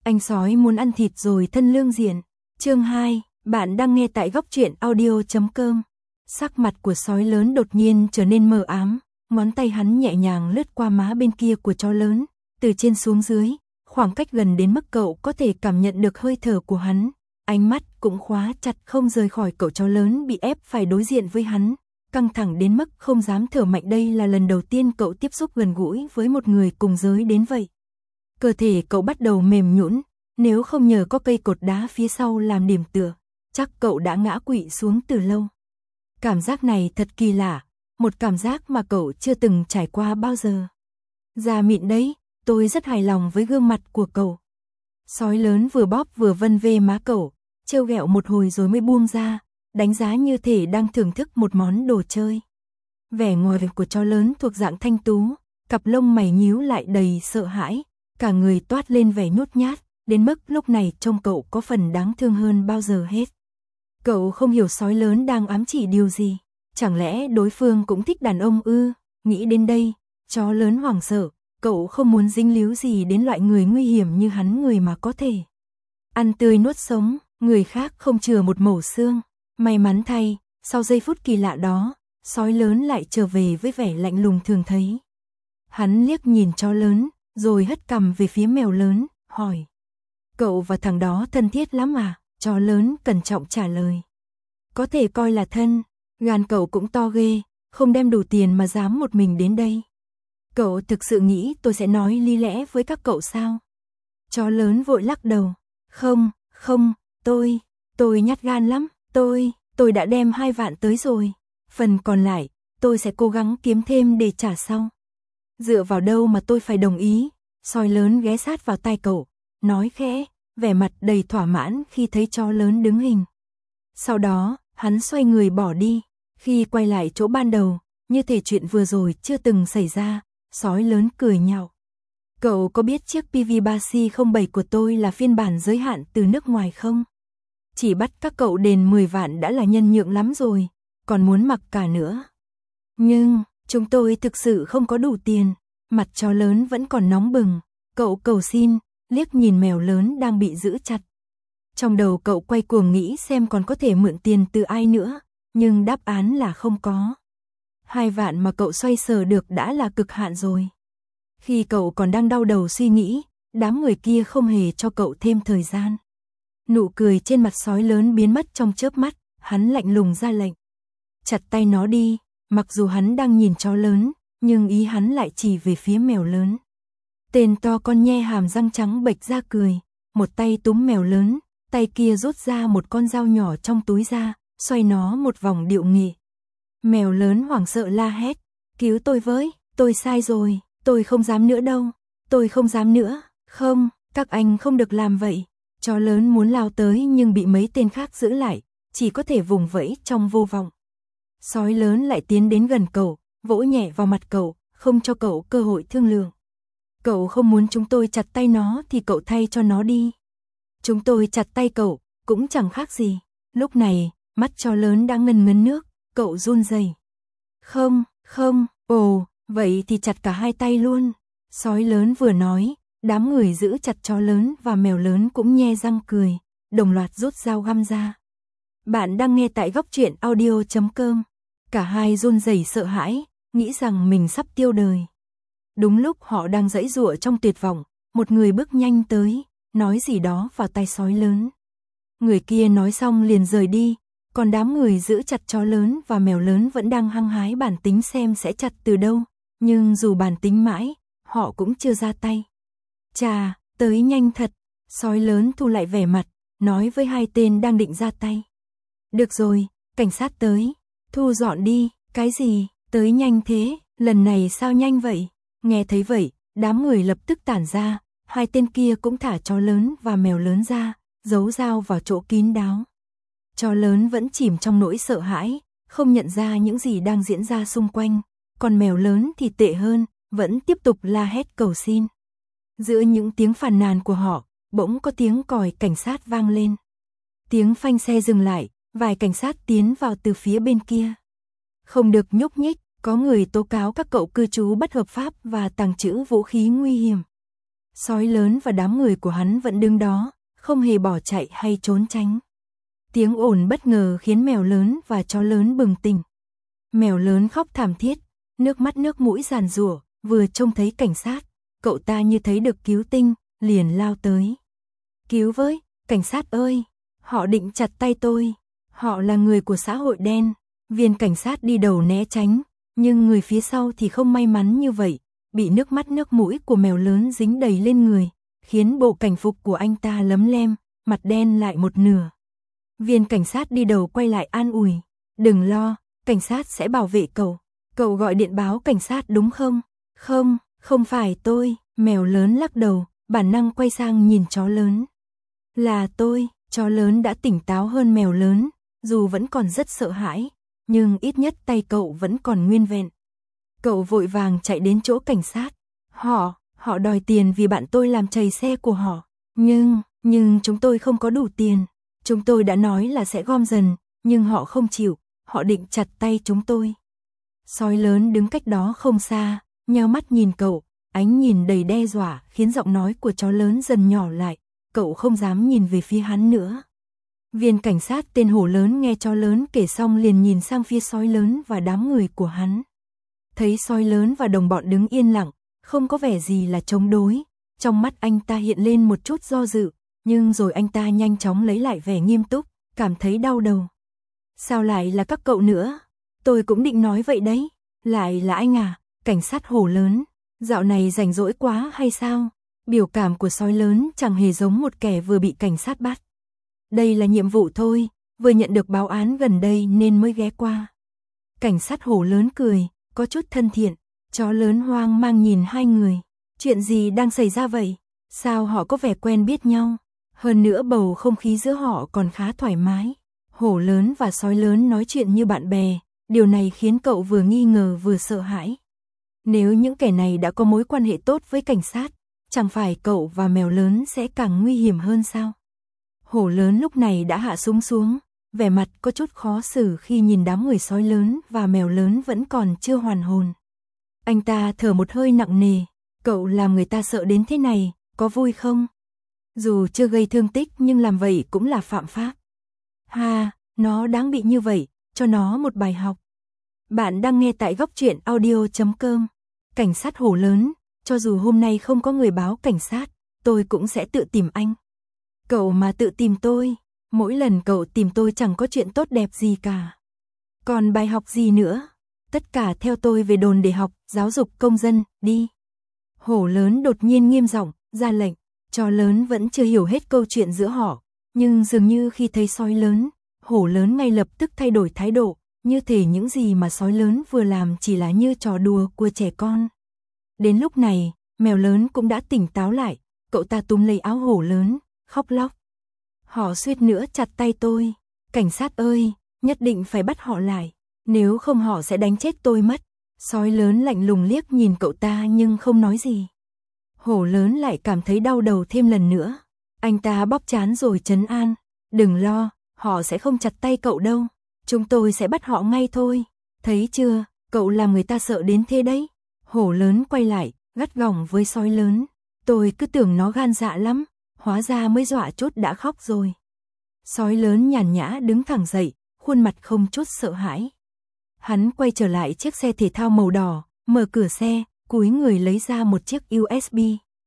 Anh sói muốn ăn thịt rồi thân lương diện. Chương 2, bạn đang nghe tại góc truyện audio.com. Sắc mặt của sói lớn đột nhiên trở nên mờ ám, ngón tay hắn nhẹ nhàng lướt qua má bên kia của chó lớn, từ trên xuống dưới, khoảng cách gần đến mức cậu có thể cảm nhận được hơi thở của hắn. Ánh mắt cũng khóa chặt không rời khỏi cậu chó lớn bị ép phải đối diện với hắn, căng thẳng đến mức không dám thở mạnh. Đây là lần đầu tiên cậu tiếp xúc gần gũi với một người cùng giới đến vậy. Cơ thể cậu bắt đầu mềm nhũn, nếu không nhờ có cây cột đá phía sau làm điểm tựa, chắc cậu đã ngã quỵ xuống từ lâu. Cảm giác này thật kỳ lạ, một cảm giác mà cậu chưa từng trải qua bao giờ. Da mịn đấy, tôi rất hài lòng với gương mặt của cậu. Sói lớn vừa bóp vừa vân về má cậu, trêu ghẹo một hồi rồi mới buông ra, đánh giá như thể đang thưởng thức một món đồ chơi. Vẻ ngoài của chó lớn thuộc dạng thanh tú, cặp lông mày nhíu lại đầy sợ hãi, cả người toát lên vẻ nhút nhát, đến mức lúc này trông cậu có phần đáng thương hơn bao giờ hết. Cậu không hiểu sói lớn đang ám chỉ điều gì, chẳng lẽ đối phương cũng thích đàn ông ư? Nghĩ đến đây, chó lớn hoảng sợ, cậu không muốn dính líu gì đến loại người nguy hiểm như hắn, người mà có thể ăn tươi nuốt sống, người khác không chừa một mẩu xương. May mắn thay, sau giây phút kỳ lạ đó, sói lớn lại trở về với vẻ lạnh lùng thường thấy. Hắn liếc nhìn chó lớn, rồi hất cằm về phía mèo lớn, hỏi: "Cậu và thằng đó thân thiết lắm à?" Chó lớn cẩn trọng trả lời: "Có thể coi là thân, gan cậu cũng to ghê, không đem đủ tiền mà dám một mình đến đây. Cậu thực sự nghĩ tôi sẽ nói lý lẽ với các cậu sao?" Chó lớn vội lắc đầu: Không, tôi nhát gan lắm, tôi đã đem 2 vạn tới rồi, phần còn lại, tôi sẽ cố gắng kiếm thêm để trả sau." "Dựa vào đâu mà tôi phải đồng ý?" Sói lớn ghé sát vào tai cậu, nói khẽ, vẻ mặt đầy thỏa mãn khi thấy chó lớn đứng hình. Sau đó, hắn xoay người bỏ đi, khi quay lại chỗ ban đầu, như thể chuyện vừa rồi chưa từng xảy ra, sói lớn cười nhạo: "Cậu có biết chiếc PV3C07 của tôi là phiên bản giới hạn từ nước ngoài không? Chỉ bắt các cậu đền 10 vạn đã là nhân nhượng lắm rồi, còn muốn mặc cả nữa." "Nhưng, chúng tôi thực sự không có đủ tiền." Mặt chó lớn vẫn còn nóng bừng, cậu cầu xin, liếc nhìn mèo lớn đang bị giữ chặt. Trong đầu cậu quay cuồng nghĩ xem còn có thể mượn tiền từ ai nữa, nhưng đáp án là không có. 2 vạn mà cậu xoay sở được đã là cực hạn rồi. Khi cậu còn đang đau đầu suy nghĩ, đám người kia không hề cho cậu thêm thời gian. Nụ cười trên mặt sói lớn biến mất trong chớp mắt, hắn lạnh lùng ra lệnh: "Chặt tay nó đi." Mặc dù hắn đang nhìn chó lớn, nhưng ý hắn lại chỉ về phía mèo lớn. Tên to con nhe hàm răng trắng bệch ra cười, một tay túm mèo lớn, tay kia rút ra một con dao nhỏ trong túi ra, xoay nó một vòng điệu nghệ. Mèo lớn hoảng sợ la hét: "Cứu tôi với, tôi sai rồi, tôi không dám nữa đâu, tôi không dám nữa." "Không, các anh không được làm vậy." Chó lớn muốn lao tới nhưng bị mấy tên khác giữ lại, chỉ có thể vùng vẫy trong vô vọng. Sói lớn lại tiến đến gần cậu, vỗ nhẹ vào mặt cậu, không cho cậu cơ hội thương lượng. "Cậu không muốn chúng tôi chặt tay nó thì cậu thay cho nó đi. Chúng tôi chặt tay cậu, cũng chẳng khác gì." Lúc này, mắt chó lớn đã ngần ngấn nước, cậu run rẩy. Không, ồ, vậy thì chặt cả 2 tay luôn." Sói lớn vừa nói, đám người giữ chặt chó lớn và mèo lớn cũng nhe răng cười, đồng loạt rút dao găm ra. Bạn đang nghe tại góc truyện audio.com. Cả hai run rẩy sợ hãi, nghĩ rằng mình sắp tiêu đời. Đúng lúc họ đang giãy giụa trong tuyệt vọng, một người bước nhanh tới, nói gì đó vào tai sói lớn. Người kia nói xong liền rời đi, còn đám người giữ chặt chó lớn và mèo lớn vẫn đang hăng hái bản tính xem sẽ chặt từ đâu, nhưng dù bản tính mãi, họ cũng chưa ra tay. "Chà, tới nhanh thật." Sói lớn thu lại vẻ mặt, nói với 2 tên đang định ra tay: "Được rồi, cảnh sát tới, thu dọn đi." "Cái gì, tới nhanh thế, lần này sao nhanh vậy?" Nghe thấy vậy, đám người lập tức tản ra, 2 tên kia cũng thả chó lớn và mèo lớn ra, giấu dao vào chỗ kín đáo. Chó lớn vẫn chìm trong nỗi sợ hãi, không nhận ra những gì đang diễn ra xung quanh, còn mèo lớn thì tệ hơn, vẫn tiếp tục la hét cầu xin. Giữa những tiếng phàn nàn của họ, bỗng có tiếng còi cảnh sát vang lên. Tiếng phanh xe dừng lại, vài cảnh sát tiến vào từ phía bên kia. "Không được nhúc nhích, có người tố cáo các cậu cư trú bất hợp pháp và tàng trữ vũ khí nguy hiểm." Sói lớn và đám người của hắn vẫn đứng đó, không hề bỏ chạy hay trốn tránh. Tiếng ồn bất ngờ khiến mèo lớn và chó lớn bừng tỉnh. Mèo lớn khóc thảm thiết, nước mắt nước mũi giàn giụa, vừa trông thấy cảnh sát, cậu ta như thấy được cứu tinh, liền lao tới. Cứu với, cảnh sát ơi, họ định chặt tay tôi, họ là người của xã hội đen. Viên cảnh sát đi đầu né tránh, nhưng người phía sau thì không may mắn như vậy, bị nước mắt nước mũi của mèo lớn dính đầy lên người, khiến bộ cảnh phục của anh ta lấm lem, mặt đen lại một nửa. Viên cảnh sát đi đầu quay lại an ủi, đừng lo, cảnh sát sẽ bảo vệ cậu. Cậu gọi điện báo cảnh sát đúng không? Không, không phải tôi. Mèo lớn lắc đầu, bản năng quay sang nhìn chó lớn. Là tôi. Chó lớn đã tỉnh táo hơn mèo lớn, dù vẫn còn rất sợ hãi, nhưng ít nhất tay cậu vẫn còn nguyên vẹn. Cậu vội vàng chạy đến chỗ cảnh sát. Họ đòi tiền vì bạn tôi làm trầy xe của họ. Nhưng chúng tôi không có đủ tiền. Chúng tôi đã nói là sẽ gom dần, nhưng họ không chịu, họ định chặt tay chúng tôi. Sói lớn đứng cách đó không xa, nheo mắt nhìn cậu, ánh nhìn đầy đe dọa khiến giọng nói của chó lớn dần nhỏ lại, cậu không dám nhìn về phía hắn nữa. Viên cảnh sát tên Hổ lớn nghe chó lớn kể xong liền nhìn sang phía sói lớn và đám người của hắn. Thấy sói lớn và đồng bọn đứng yên lặng, không có vẻ gì là chống đối, trong mắt anh ta hiện lên một chút do dự, nhưng rồi anh ta nhanh chóng lấy lại vẻ nghiêm túc, cảm thấy đau đầu. Sao lại là các cậu nữa? Tôi cũng định nói vậy đấy. Lại là anh à? Cảnh sát Hổ lớn. Dạo này rảnh rỗi quá hay sao? Biểu cảm của sói lớn chẳng hề giống một kẻ vừa bị cảnh sát bắt. Đây là nhiệm vụ thôi, vừa nhận được báo án gần đây nên mới ghé qua. Cảnh sát Hổ lớn cười, có chút thân thiện. Chó lớn hoang mang nhìn hai người. Chuyện gì đang xảy ra vậy? Sao họ có vẻ quen biết nhau? Hơn nữa bầu không khí giữa họ còn khá thoải mái. Hổ lớn và sói lớn nói chuyện như bạn bè, điều này khiến cậu vừa nghi ngờ vừa sợ hãi. Nếu những kẻ này đã có mối quan hệ tốt với cảnh sát, chẳng phải cậu và mèo lớn sẽ càng nguy hiểm hơn sao? Hổ lớn lúc này đã hạ súng xuống, vẻ mặt có chút khó xử khi nhìn đám người sói lớn và mèo lớn vẫn còn chưa hoàn hồn. Anh ta thở một hơi nặng nề, cậu làm người ta sợ đến thế này, có vui không? Dù chưa gây thương tích nhưng làm vậy cũng là phạm pháp. Ha, nó đáng bị như vậy, cho nó một bài học. Bạn đang nghe tại góc truyện audio.com. Cảnh sát Hổ lớn, cho dù hôm nay không có người báo cảnh sát, tôi cũng sẽ tự tìm anh. Cậu mà tự tìm tôi, mỗi lần cậu tìm tôi chẳng có chuyện tốt đẹp gì cả. Còn bài học gì nữa? Tất cả theo tôi về đồn để học, giáo dục công dân, đi. Hổ lớn đột nhiên nghiêm giọng, ra lệnh. Chó lớn vẫn chưa hiểu hết câu chuyện giữa họ, nhưng dường như khi thấy sói lớn, hổ lớn ngay lập tức thay đổi thái độ, như thể những gì mà sói lớn vừa làm chỉ là như trò đùa của trẻ con. Đến lúc này, mèo lớn cũng đã tỉnh táo lại, cậu ta túm lấy áo hổ lớn, khóc lóc. Họ suýt nữa chặt tay tôi, cảnh sát ơi, nhất định phải bắt họ lại, nếu không họ sẽ đánh chết tôi mất. Sói lớn lạnh lùng liếc nhìn cậu ta nhưng không nói gì. Hổ lớn lại cảm thấy đau đầu thêm lần nữa. Anh ta bóp trán rồi trấn an. Đừng lo, họ sẽ không chặt tay cậu đâu. Chúng tôi sẽ bắt họ ngay thôi. Thấy chưa, cậu làm người ta sợ đến thế đấy. Hổ lớn quay lại, gắt gỏng với sói lớn. Tôi cứ tưởng nó gan dạ lắm, hóa ra mới dọa chút đã khóc rồi. Sói lớn nhàn nhã đứng thẳng dậy, khuôn mặt không chút sợ hãi. Hắn quay trở lại chiếc xe thể thao màu đỏ, mở cửa xe, cúi người lấy ra một chiếc USB.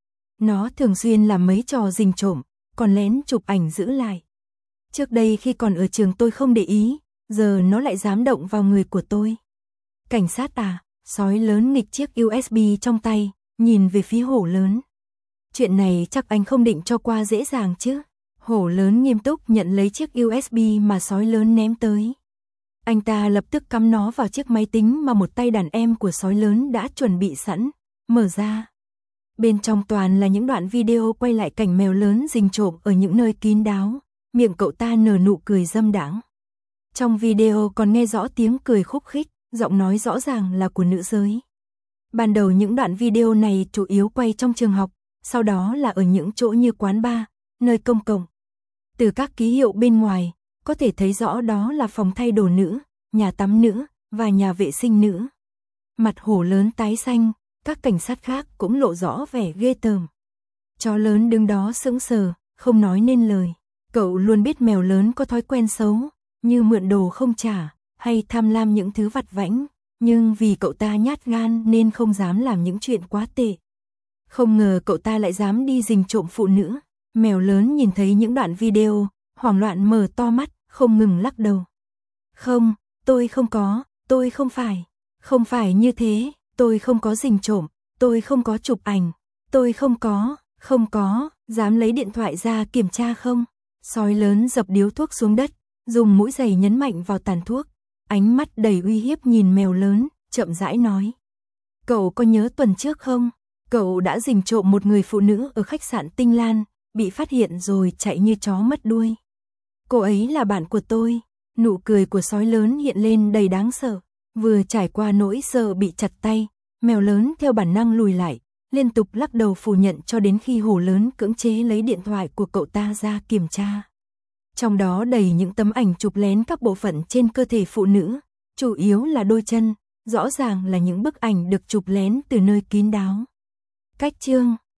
Nó thường xuyên làm mấy trò rình trộm, còn lén chụp ảnh giữ lại. Trước đây khi còn ở trường tôi không để ý, giờ nó lại dám động vào người của tôi. Cảnh sát à? Sói lớn nghịch chiếc USB trong tay, nhìn về phía hổ lớn. Chuyện này chắc anh không định cho qua dễ dàng chứ? Hổ lớn nghiêm túc nhận lấy chiếc USB mà sói lớn ném tới. Anh ta lập tức cắm nó vào chiếc máy tính mà một tay đàn em của sói lớn đã chuẩn bị sẵn, mở ra. Bên trong toàn là những đoạn video quay lại cảnh mèo lớn rình trộm ở những nơi kín đáo, miệng cậu ta nở nụ cười dâm đãng. Trong video còn nghe rõ tiếng cười khúc khích, giọng nói rõ ràng là của nữ giới. Ban đầu những đoạn video này chủ yếu quay trong trường học, sau đó là ở những chỗ như quán bar, nơi công cộng. Từ các ký hiệu bên ngoài, có thể thấy rõ đó là phòng thay đồ nữ, nhà tắm nữ và nhà vệ sinh nữ. Mặt hổ lớn tái xanh, các cảnh sát khác cũng lộ rõ vẻ ghê tởm. Chó lớn đứng đó sững sờ, không nói nên lời. Cậu luôn biết mèo lớn có thói quen xấu, như mượn đồ không trả, hay tham lam những thứ vặt vãnh, nhưng vì cậu ta nhát gan nên không dám làm những chuyện quá tệ. Không ngờ cậu ta lại dám đi rình trộm phụ nữ. Mèo lớn nhìn thấy những đoạn video, hoảng loạn mở to mắt, không ngừng lắc đầu. Không, tôi không có, tôi không phải như thế, tôi không có rình trộm, tôi không có chụp ảnh, tôi không có, dám lấy điện thoại ra kiểm tra không? Sói lớn dập điếu thuốc xuống đất, dùng mũi giày nhấn mạnh vào tàn thuốc, ánh mắt đầy uy hiếp nhìn mèo lớn, chậm rãi nói. Cậu có nhớ tuần trước không? Cậu đã rình trộm một người phụ nữ ở khách sạn Tinh Lan, bị phát hiện rồi chạy như chó mất đuôi. Cô ấy là bạn của tôi. Nụ cười của sói lớn hiện lên đầy đáng sợ. Vừa trải qua nỗi sợ bị chặt tay, mèo lớn theo bản năng lùi lại, liên tục lắc đầu phủ nhận cho đến khi hổ lớn cưỡng chế lấy điện thoại của cậu ta ra kiểm tra. Trong đó đầy những tấm ảnh chụp lén các bộ phận trên cơ thể phụ nữ, chủ yếu là đôi chân, rõ ràng là những bức ảnh được chụp lén từ nơi kín đáo. Cách chương